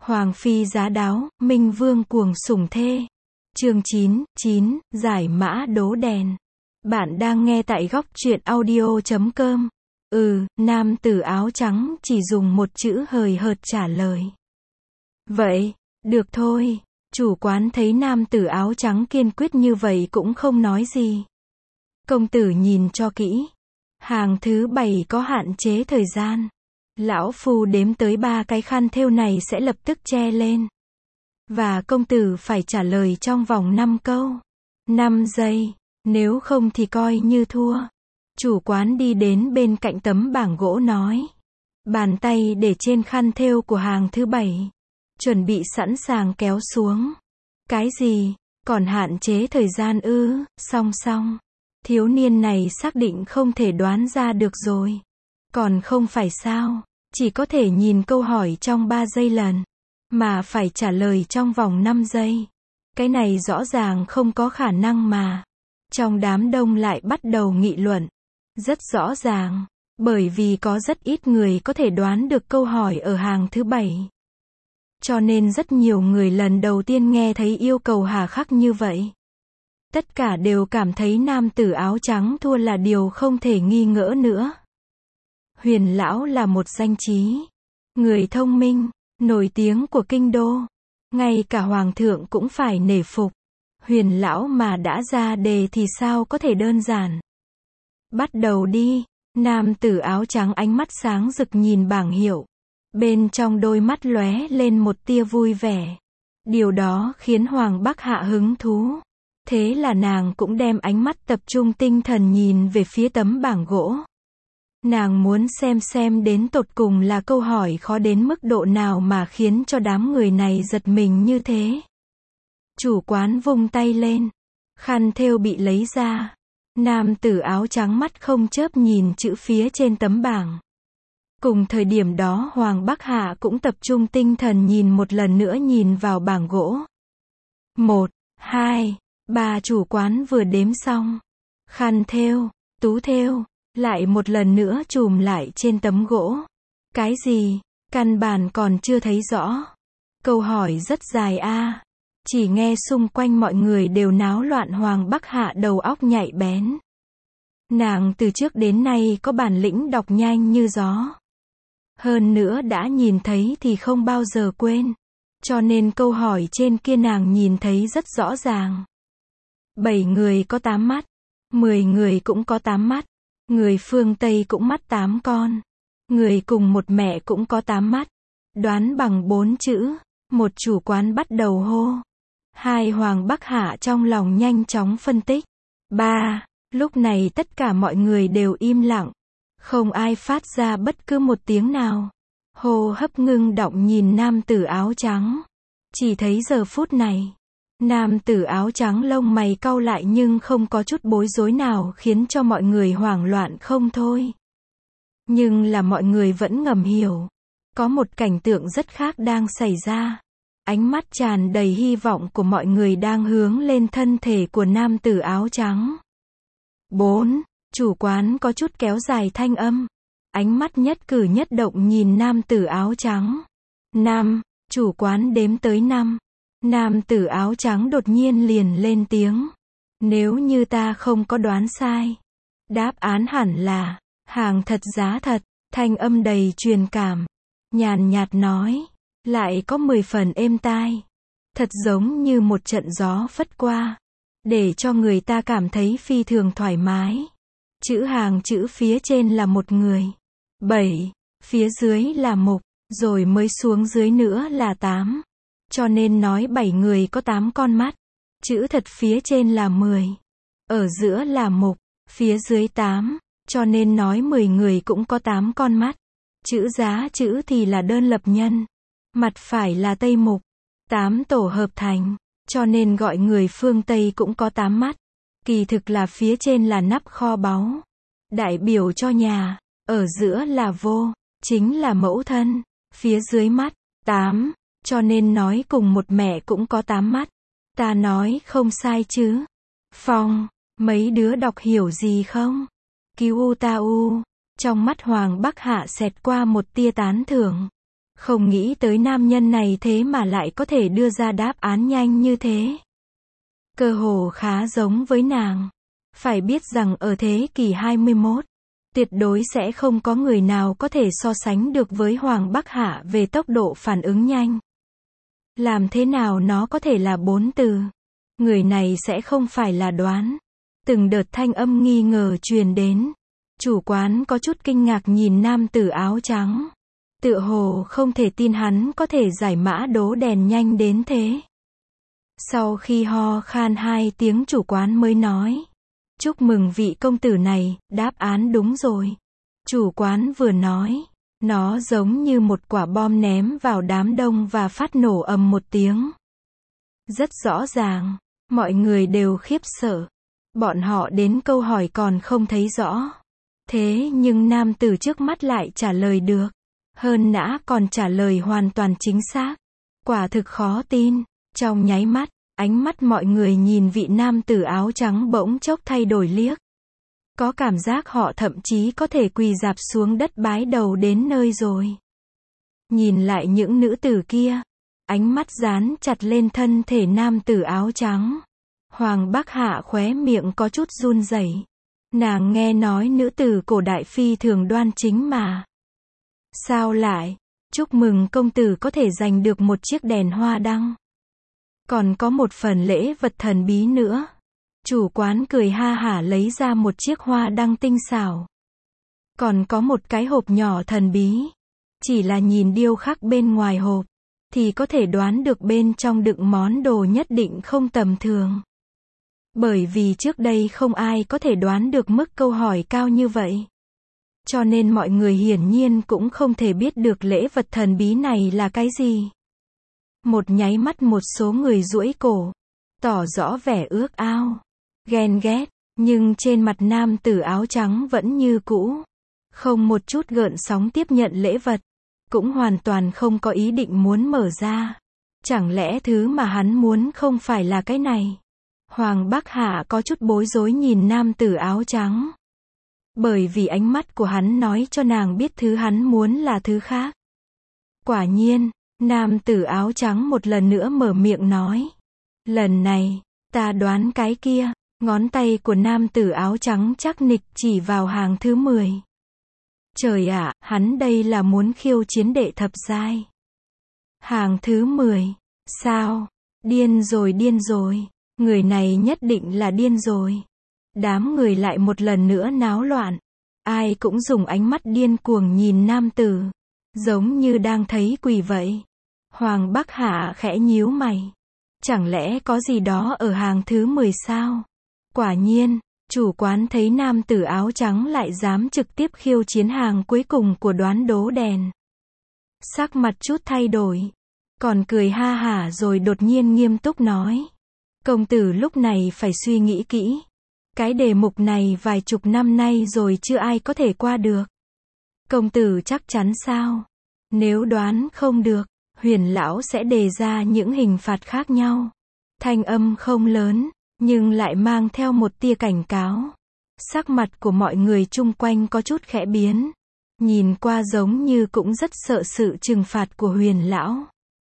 Hoàng phi giá đáo, Minh Vương cuồng sủng thê. Chương 9, giải mã đố đèn. Bạn đang nghe tại góc truyện audio.com. Nam tử áo trắng chỉ dùng một chữ hời hợt trả lời. Vậy, được thôi. Chủ quán thấy nam tử áo trắng kiên quyết như vậy cũng không nói gì. Công tử nhìn cho kỹ. Hàng thứ 7 có hạn chế thời gian. Lão phu đếm tới 3 cái khăn thêu này sẽ lập tức che lên. Và công tử phải trả lời trong vòng 5 câu. 5 giây, nếu không thì coi như thua. Chủ quán đi đến bên cạnh tấm bảng gỗ nói. Bàn tay để trên khăn thêu của hàng thứ 7. Chuẩn bị sẵn sàng kéo xuống. Cái gì? Còn hạn chế thời gian ư? Song. Thiếu niên này xác định không thể đoán ra được rồi. Còn không phải sao? Chỉ có thể nhìn câu hỏi trong 3 giây lần. Mà phải trả lời trong vòng 5 giây. Cái này rõ ràng không có khả năng mà. Trong đám đông lại bắt đầu nghị luận. Rất rõ ràng. Bởi vì có rất ít người có thể đoán được câu hỏi ở hàng thứ 7. Cho nên rất nhiều người lần đầu tiên nghe thấy yêu cầu hà khắc như vậy. Tất cả đều cảm thấy nam tử áo trắng thua là điều không thể nghi ngỡ nữa. Huyền lão là một danh trí. Người thông minh, nổi tiếng của kinh đô. Ngay cả hoàng thượng cũng phải nể phục. Huyền lão mà đã ra đề thì sao có thể đơn giản. Bắt đầu đi. Nam tử áo trắng ánh mắt sáng rực nhìn bảng hiệu. Bên trong đôi mắt lóe lên một tia vui vẻ. Điều đó khiến Hoàng Bắc Hạ hứng thú. Thế là nàng cũng đem ánh mắt tập trung tinh thần nhìn về phía tấm bảng gỗ. Nàng muốn xem đến tột cùng là câu hỏi khó đến mức độ nào mà khiến cho đám người này giật mình như thế. Chủ quán vung tay lên. Khăn thêu bị lấy ra. Nam tử áo trắng mắt không chớp nhìn chữ phía trên tấm bảng. Cùng thời điểm đó Hoàng Bắc Hạ cũng tập trung tinh thần nhìn một lần nữa nhìn vào bảng gỗ. 1, 2, 3 chủ quán vừa đếm xong. Khăn thêu, tú thêu, lại một lần nữa chùm lại trên tấm gỗ. Cái gì? Căn bản còn chưa thấy rõ. Câu hỏi rất dài a. Chỉ nghe xung quanh mọi người đều náo loạn. Hoàng Bắc Hạ đầu óc nhạy bén. Nàng từ trước đến nay có bản lĩnh đọc nhanh như gió. Hơn nữa đã nhìn thấy thì không bao giờ quên. Cho nên câu hỏi trên kia nàng nhìn thấy rất rõ ràng. 7 người có 8 mắt. 10 người cũng có 8 mắt. Người phương Tây cũng mắt 8 con. Người cùng một mẹ cũng có 8 mắt. Đoán bằng 4 chữ. Một chủ quán bắt đầu hô. 2 Hoàng Bắc Hạ trong lòng nhanh chóng phân tích. 3. Lúc này tất cả mọi người đều im lặng. Không ai phát ra bất cứ một tiếng nào. Hô hấp ngưng đọng nhìn nam tử áo trắng. Chỉ thấy giờ phút này. Nam tử áo trắng lông mày cau lại nhưng không có chút bối rối nào khiến cho mọi người hoảng loạn không thôi. Nhưng là mọi người vẫn ngầm hiểu. Có một cảnh tượng rất khác đang xảy ra. Ánh mắt tràn đầy hy vọng của mọi người đang hướng lên thân thể của nam tử áo trắng. 4. Chủ quán có chút kéo dài thanh âm. Ánh mắt nhất cử nhất động nhìn nam tử áo trắng. 5. Chủ quán đếm tới 5. Nam tử áo trắng đột nhiên liền lên tiếng. Nếu như ta không có đoán sai. Đáp án hẳn là, hàng thật giá thật, thanh âm đầy truyền cảm. Nhàn nhạt nói, lại có 10 phần êm tai. Thật giống như một trận gió phất qua. Để cho người ta cảm thấy phi thường thoải mái. Hàng chữ phía trên là một người. 7. Phía dưới là mục. Rồi mới xuống dưới nữa là 8. Cho nên nói 7 người có 8 con mắt. Chữ thật phía trên là 10. Ở giữa là mục. Phía dưới 8. Cho nên nói 10 người cũng có 8 con mắt. Giá chữ thì là đơn lập nhân. Mặt phải là tây mục. 8 tổ hợp thành. Cho nên gọi người phương Tây cũng có 8 mắt. Kỳ thực là phía trên là nắp kho báu. Đại biểu cho nhà. Ở giữa là vô. Chính là mẫu thân. Phía dưới mắt. 8. Cho nên nói cùng một mẹ cũng có 8 mắt. Ta nói không sai chứ. Phong. Mấy đứa đọc hiểu gì không? Cứu ta u. Trong mắt Hoàng Bắc Hạ xẹt qua một tia tán thưởng. Không nghĩ tới nam nhân này thế mà lại có thể đưa ra đáp án nhanh như thế. Cơ hồ khá giống với nàng. Phải biết rằng ở thế kỷ 21, tuyệt đối sẽ không có người nào có thể so sánh được với Hoàng Bắc Hạ về tốc độ phản ứng nhanh. Làm thế nào nó có thể là 4 từ? Người này sẽ không phải là đoán. Từng đợt thanh âm nghi ngờ truyền đến. Chủ quán có chút kinh ngạc nhìn nam tử áo trắng. Tựa hồ không thể tin hắn có thể giải mã đố đèn nhanh đến thế. Sau khi ho khan 2 tiếng chủ quán mới nói. Chúc mừng vị công tử này, đáp án đúng rồi. Chủ quán vừa nói. Nó giống như một quả bom ném vào đám đông và phát nổ ầm một tiếng. Rất rõ ràng, mọi người đều khiếp sợ. Bọn họ đến câu hỏi còn không thấy rõ. Thế nhưng nam tử trước mắt lại trả lời được. Hơn nữa còn trả lời hoàn toàn chính xác. Quả thực khó tin. Trong nháy mắt, ánh mắt mọi người nhìn vị nam tử áo trắng bỗng chốc thay đổi liếc. Có cảm giác họ thậm chí có thể quỳ rạp xuống đất bái đầu đến nơi rồi. Nhìn lại những nữ tử kia, ánh mắt dán chặt lên thân thể nam tử áo trắng. Hoàng Bắc Hạ khóe miệng có chút run rẩy. Nàng nghe nói nữ tử cổ đại phi thường đoan chính mà. Sao lại? Chúc mừng công tử có thể giành được một chiếc đèn hoa đăng. Còn có một phần lễ vật thần bí nữa. Chủ quán cười ha hả lấy ra một chiếc hoa đăng tinh xảo. Còn có một cái hộp nhỏ thần bí. Chỉ là nhìn điêu khắc bên ngoài hộp, thì có thể đoán được bên trong đựng món đồ nhất định không tầm thường. Bởi vì trước đây không ai có thể đoán được mức câu hỏi cao như vậy. Cho nên mọi người hiển nhiên cũng không thể biết được lễ vật thần bí này là cái gì. Một nháy mắt một số người duỗi cổ, tỏ rõ vẻ ước ao, ghen ghét, nhưng trên mặt nam tử áo trắng vẫn như cũ. Không một chút gợn sóng tiếp nhận lễ vật, cũng hoàn toàn không có ý định muốn mở ra. Chẳng lẽ thứ mà hắn muốn không phải là cái này? Hoàng Bắc Hạ có chút bối rối nhìn nam tử áo trắng. Bởi vì ánh mắt của hắn nói cho nàng biết thứ hắn muốn là thứ khác. Quả nhiên, nam tử áo trắng một lần nữa mở miệng nói. Lần này, ta đoán cái kia. Ngón tay của nam tử áo trắng chắc nịch chỉ vào hàng thứ 10. Trời ạ, hắn đây là muốn khiêu chiến đệ thập giai. Hàng thứ 10. Sao? Điên rồi. Người này nhất định là điên rồi. Đám người lại một lần nữa náo loạn. Ai cũng dùng ánh mắt điên cuồng nhìn nam tử. Giống như đang thấy quỷ vậy. Hoàng Bắc Hạ khẽ nhíu mày. Chẳng lẽ có gì đó ở hàng thứ 10 sao? Quả nhiên, chủ quán thấy nam tử áo trắng lại dám trực tiếp khiêu chiến hàng cuối cùng của đoán đố đèn. Sắc mặt chút thay đổi. Còn cười ha hả rồi đột nhiên nghiêm túc nói. Công tử lúc này phải suy nghĩ kỹ. Cái đề mục này vài chục năm nay rồi chưa ai có thể qua được. Công tử chắc chắn sao? Nếu đoán không được, Huyền lão sẽ đề ra những hình phạt khác nhau. Thanh âm không lớn, nhưng lại mang theo một tia cảnh cáo. Sắc mặt của mọi người chung quanh có chút khẽ biến. Nhìn qua giống như cũng rất sợ sự trừng phạt của Huyền lão.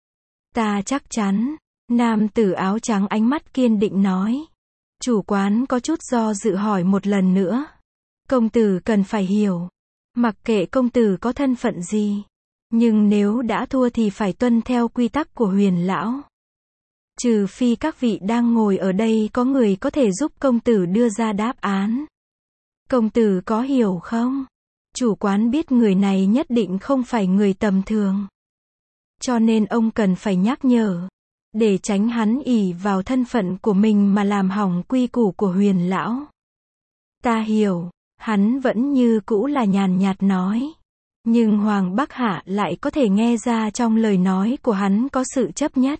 Ta chắc chắn. Nam tử áo trắng ánh mắt kiên định nói. Chủ quán có chút do dự hỏi một lần nữa. Công tử cần phải hiểu. Mặc kệ công tử có thân phận gì. Nhưng nếu đã thua thì phải tuân theo quy tắc của Huyền lão. Trừ phi các vị đang ngồi ở đây có người có thể giúp công tử đưa ra đáp án. Công tử có hiểu không? Chủ quán biết người này nhất định không phải người tầm thường. Cho nên ông cần phải nhắc nhở. Để tránh hắn ỷ vào thân phận của mình mà làm hỏng quy củ của Huyền lão. Ta hiểu. Hắn vẫn như cũ là nhàn nhạt nói. Nhưng Hoàng Bắc Hạ lại có thể nghe ra trong lời nói của hắn có sự chấp nhất.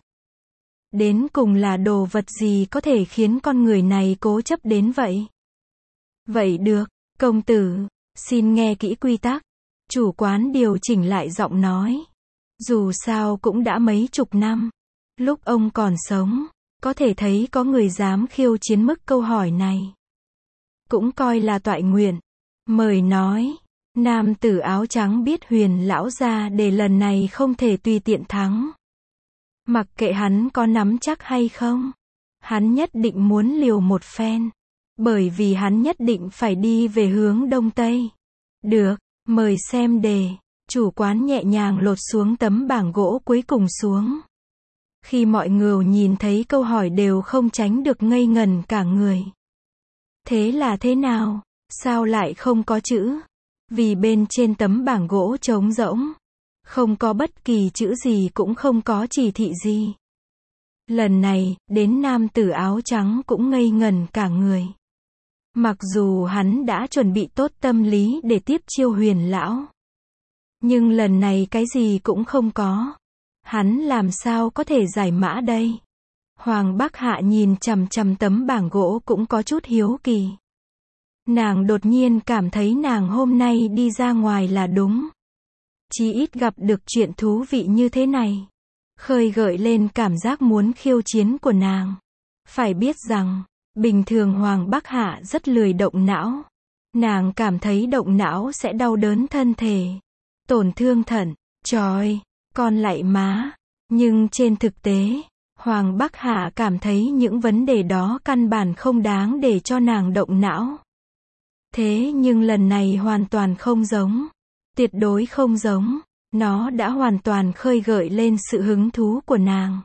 Đến cùng là đồ vật gì có thể khiến con người này cố chấp đến vậy? Vậy được, công tử, xin nghe kỹ quy tắc. Chủ quán điều chỉnh lại giọng nói. Dù sao cũng đã mấy chục năm. Lúc ông còn sống, có thể thấy có người dám khiêu chiến mức câu hỏi này. Cũng coi là toại nguyện. Mời nói. Nam tử áo trắng biết Huyền lão gia để lần này không thể tùy tiện thắng. Mặc kệ hắn có nắm chắc hay không, hắn nhất định muốn liều một phen. Bởi vì hắn nhất định phải đi về hướng đông tây. Được, mời xem đề. Chủ quán nhẹ nhàng lột xuống tấm bảng gỗ cuối cùng xuống. Khi mọi người nhìn thấy câu hỏi đều không tránh được ngây ngẩn cả người. Thế là thế nào? Sao lại không có chữ? Vì bên trên tấm bảng gỗ trống rỗng. Không có bất kỳ chữ gì cũng không có chỉ thị gì. Lần này, đến nam tử áo trắng cũng ngây ngẩn cả người. Mặc dù hắn đã chuẩn bị tốt tâm lý để tiếp chiêu Huyền lão. Nhưng lần này cái gì cũng không có. Hắn làm sao có thể giải mã đây? Hoàng Bắc Hạ nhìn chằm chằm tấm bảng gỗ cũng có chút hiếu kỳ. Nàng đột nhiên cảm thấy nàng hôm nay đi ra ngoài là đúng. Chí ít gặp được chuyện thú vị như thế này. Khơi gợi lên cảm giác muốn khiêu chiến của nàng. Phải biết rằng, bình thường Hoàng Bắc Hạ rất lười động não. Nàng cảm thấy động não sẽ đau đớn thân thể. Tổn thương thận. Trời, con lại má. Nhưng trên thực tế, Hoàng Bắc Hạ cảm thấy những vấn đề đó căn bản không đáng để cho nàng động não. Thế nhưng lần này hoàn toàn không giống. Tuyệt đối không giống. Nó đã hoàn toàn khơi gợi lên sự hứng thú của nàng.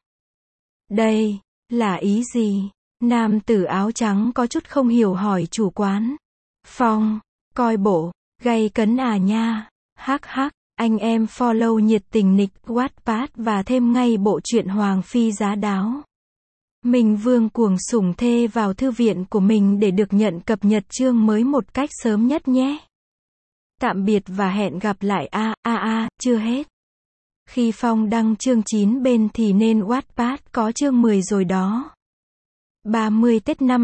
Đây, là ý gì? Nam tử áo trắng có chút không hiểu hỏi chủ quán. Phong, coi bộ, gay cấn à nha. Hắc hắc, anh em follow nhiệt tình nick Wattpad và thêm ngay bộ truyện Hoàng Phi giá đáo. Minh Vương cuồng sủng thê vào thư viện của mình để được nhận cập nhật chương mới một cách sớm nhất nhé. Tạm biệt và hẹn gặp lại chưa hết. Khi Phong đăng chương 9 bên thì nên Wattpad có chương 10 rồi đó. 30 Tết năm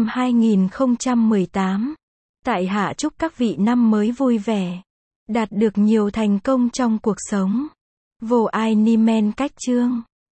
2018. Tại hạ chúc các vị năm mới vui vẻ. Đạt được nhiều thành công trong cuộc sống. Vô ai ni men cách chương.